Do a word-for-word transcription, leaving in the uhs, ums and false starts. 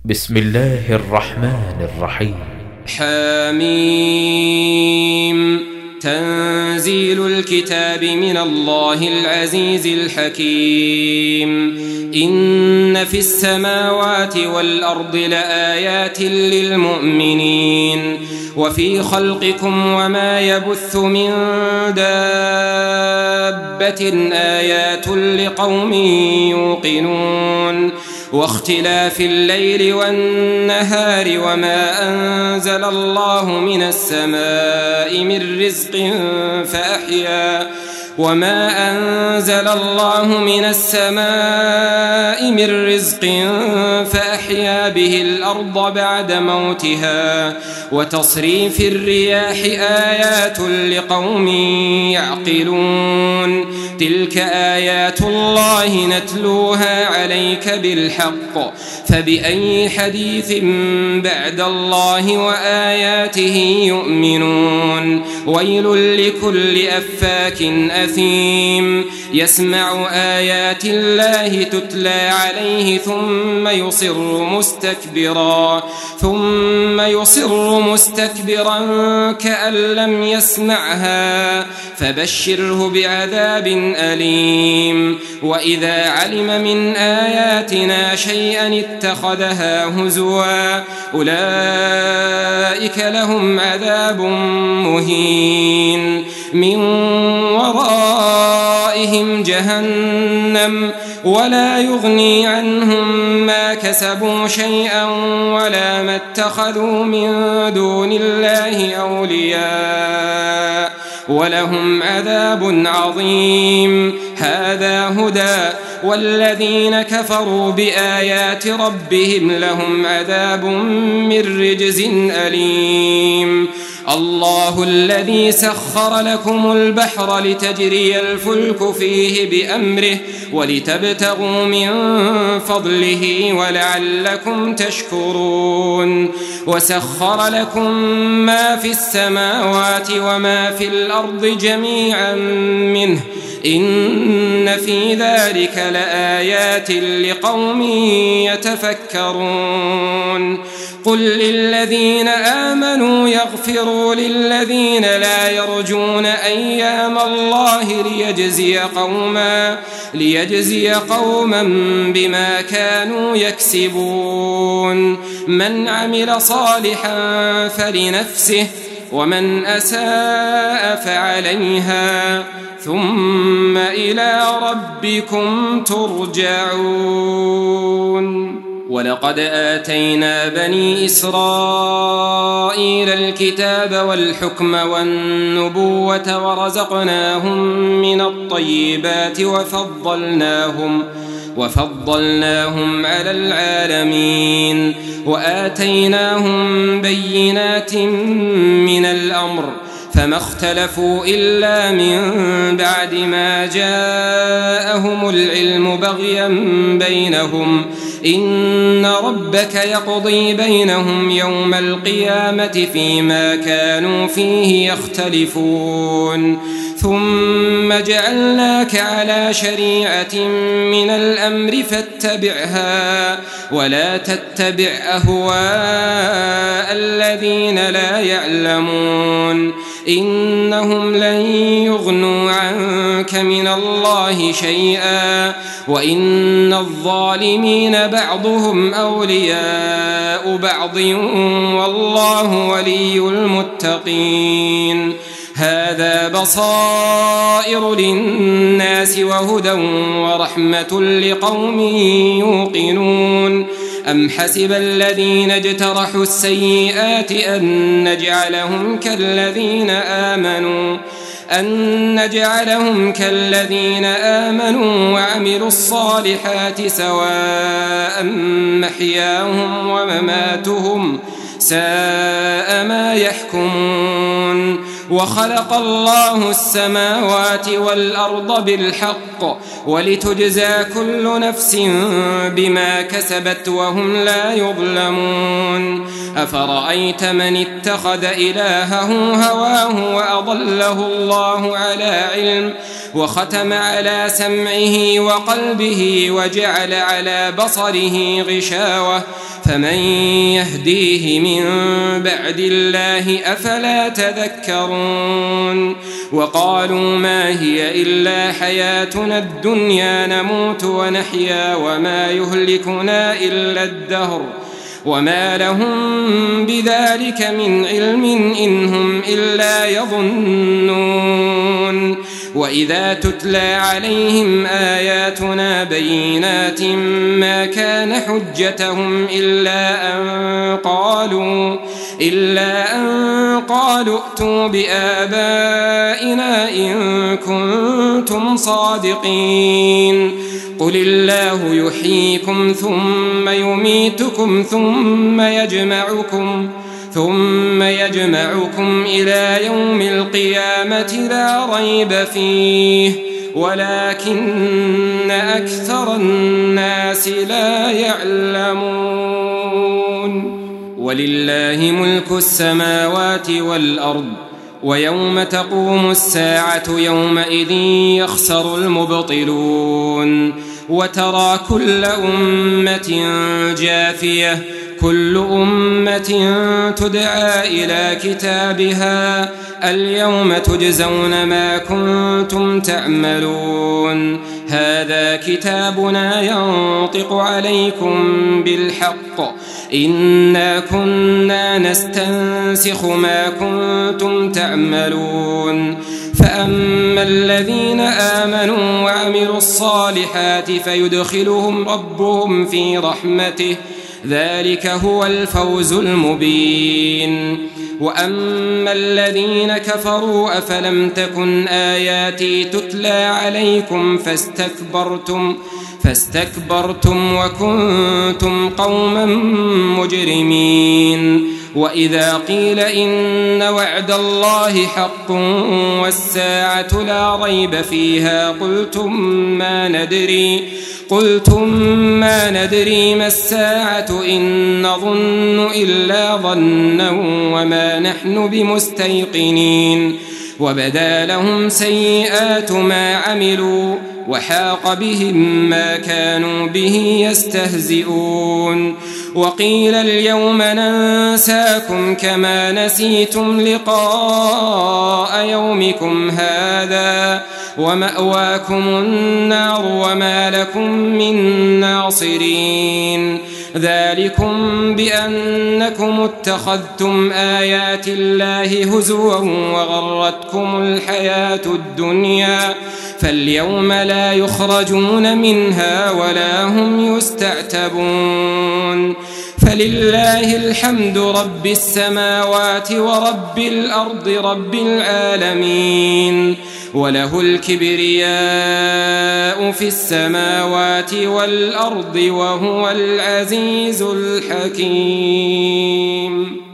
بسم الله الرحمن الرحيم. حميم. تنزيل الكتاب من الله العزيز الحكيم. إن في السماوات والأرض لآيات للمؤمنين وفي خلقكم وما يبث من دابة آيات لقوم يوقنون واختلاف الليل والنهار وما أنزل الله من السماء من رزق فأحيا وما أنزل الله من السماء من رزق فأحيا به الأرض بعد موتها وتصريف الرياح آيات لقوم يعقلون. تلك آيات الله نتلوها عليك بالحق فبأي حديث بعد الله وآياته يؤمنون. ويل لكل أفاك أثيم يسمع آيات الله تتلى عليه ثم يصر مستكبرا ثم يصر مستكبرا كأن لم يسمعها فبشره بعذاب أليم. وإذا علم من آياتنا شيئا اتخذها هزوا أولئك لهم عذاب مهين من ورائهم جهنم ولا يغني عنهم ما كسبوا شيئا ولا ما اتخذوا من دون الله أولياء ولهم عذاب عظيم. هذا هدى والذين كفروا بآيات ربهم لهم عذاب من رجز أليم. الله الذي سخر لكم البحر لتجري الفلك فيه بأمره ولتبتغوا من فضله ولعلكم تشكرون. وسخر لكم ما في السماوات وما في الأرض جميعا منه إن في ذلك لآيات لقوم يتفكرون. قل للذين آمنوا يغفروا للذين لا يرجون أيام الله ليجزي قوما ليجزي قوما بما كانوا يكسبون. من عمل صالحا فلنفسه ومن أساء فعليها ثم إلى ربكم ترجعون. ولقد آتينا بني إسرائيل الكتاب والحكم والنبوة ورزقناهم من الطيبات وفضلناهم وفضلناهم على العالمين وآتيناهم بينات من الأمر فما اختلفوا إلا من بعد ما جاءهم العلم بغيا بينهم. إن ربك يقضي بينهم يوم القيامة فيما كانوا فيه يختلفون. ثم جعلناك على شريعة من الأمر فاتبعها ولا تتبع أهواء الذين لا يعلمون إنهم لن يغنوا عنك من الله شيئا وإن الظالمين بعضهم أولياء بعض والله ولي المتقين. هذا بصائر للناس وهدى ورحمة لقوم يوقنون. أم حسب الذين اجترحوا السيئات أن نجعلهم كالذين آمنوا أن نجعلهم كالذين آمنوا وعملوا الصالحات سواء محياهم ومماتهم ساء ما يحكمون. وخلق الله السماوات والأرض بالحق ولتجزى كل نفس بما كسبت وهم لا يظلمون. أفرأيت من اتخذ إلهه هواه وأضله الله على علم وختم على سمعه وقلبه وجعل على بصره غشاوة فمن يهديه من بعد الله أفلا تذكرون وقالوا ما هي إلا حياتنا الدنيا نموت ونحيا وما يهلكنا إلا الدهر وما لهم بذلك من علم إن هم إلا يظنون وإذا تتلى عليهم آياتنا بينات ما كان حجتهم إلا أن قالوا إلا أن قالوا ائتوا بآبائنا إن كنتم صادقين قل الله يحييكم ثم يميتكم ثم يجمعكم ثم يجمعكم إلى يوم القيامة لا ريب فيه ولكن أكثر الناس لا يعلمون ولله ملك السماوات والأرض ويوم تقوم الساعة يومئذ يخسر المبطلون وترى كل أمة جاثية كل أمة تدعى إلى كتابها اليوم تجزون ما كنتم تعملون هذا كتابنا ينطق عليكم بالحق إنا كنا نستنسخ ما كنتم تعملون فأما الذين آمنوا وعملوا الصالحات فيدخلهم ربهم في رحمته ذلك هو الفوز المبين وأما الذين كفروا أفلم تكن آياتي تتلى عليكم فاستكبرتم فاستكبرتم وكنتم قوما مجرمين وإذا قيل إن وعد الله حق والساعة لا ريب فيها قلتم ما ندري قلتم ما ندري ما الساعة إن نظن إلا ظنا وما نحن بمستيقنين وبدا لهم سيئات ما عملوا وحاق بهم ما كانوا به يستهزئون وقيل اليوم ننساكم كما نسيتم لقاء يومكم هذا ومأواكم النار وما لكم من ناصرين ذلكم بأنكم اتخذتم آيات الله هزوا وغرتكم الحياة الدنيا فاليوم لا يخرجون منها ولا هم يستعتبون فلله الحمد رب السماوات ورب الأرض رب العالمين وله الكبرياء في السماوات والأرض وهو العزيز الحكيم.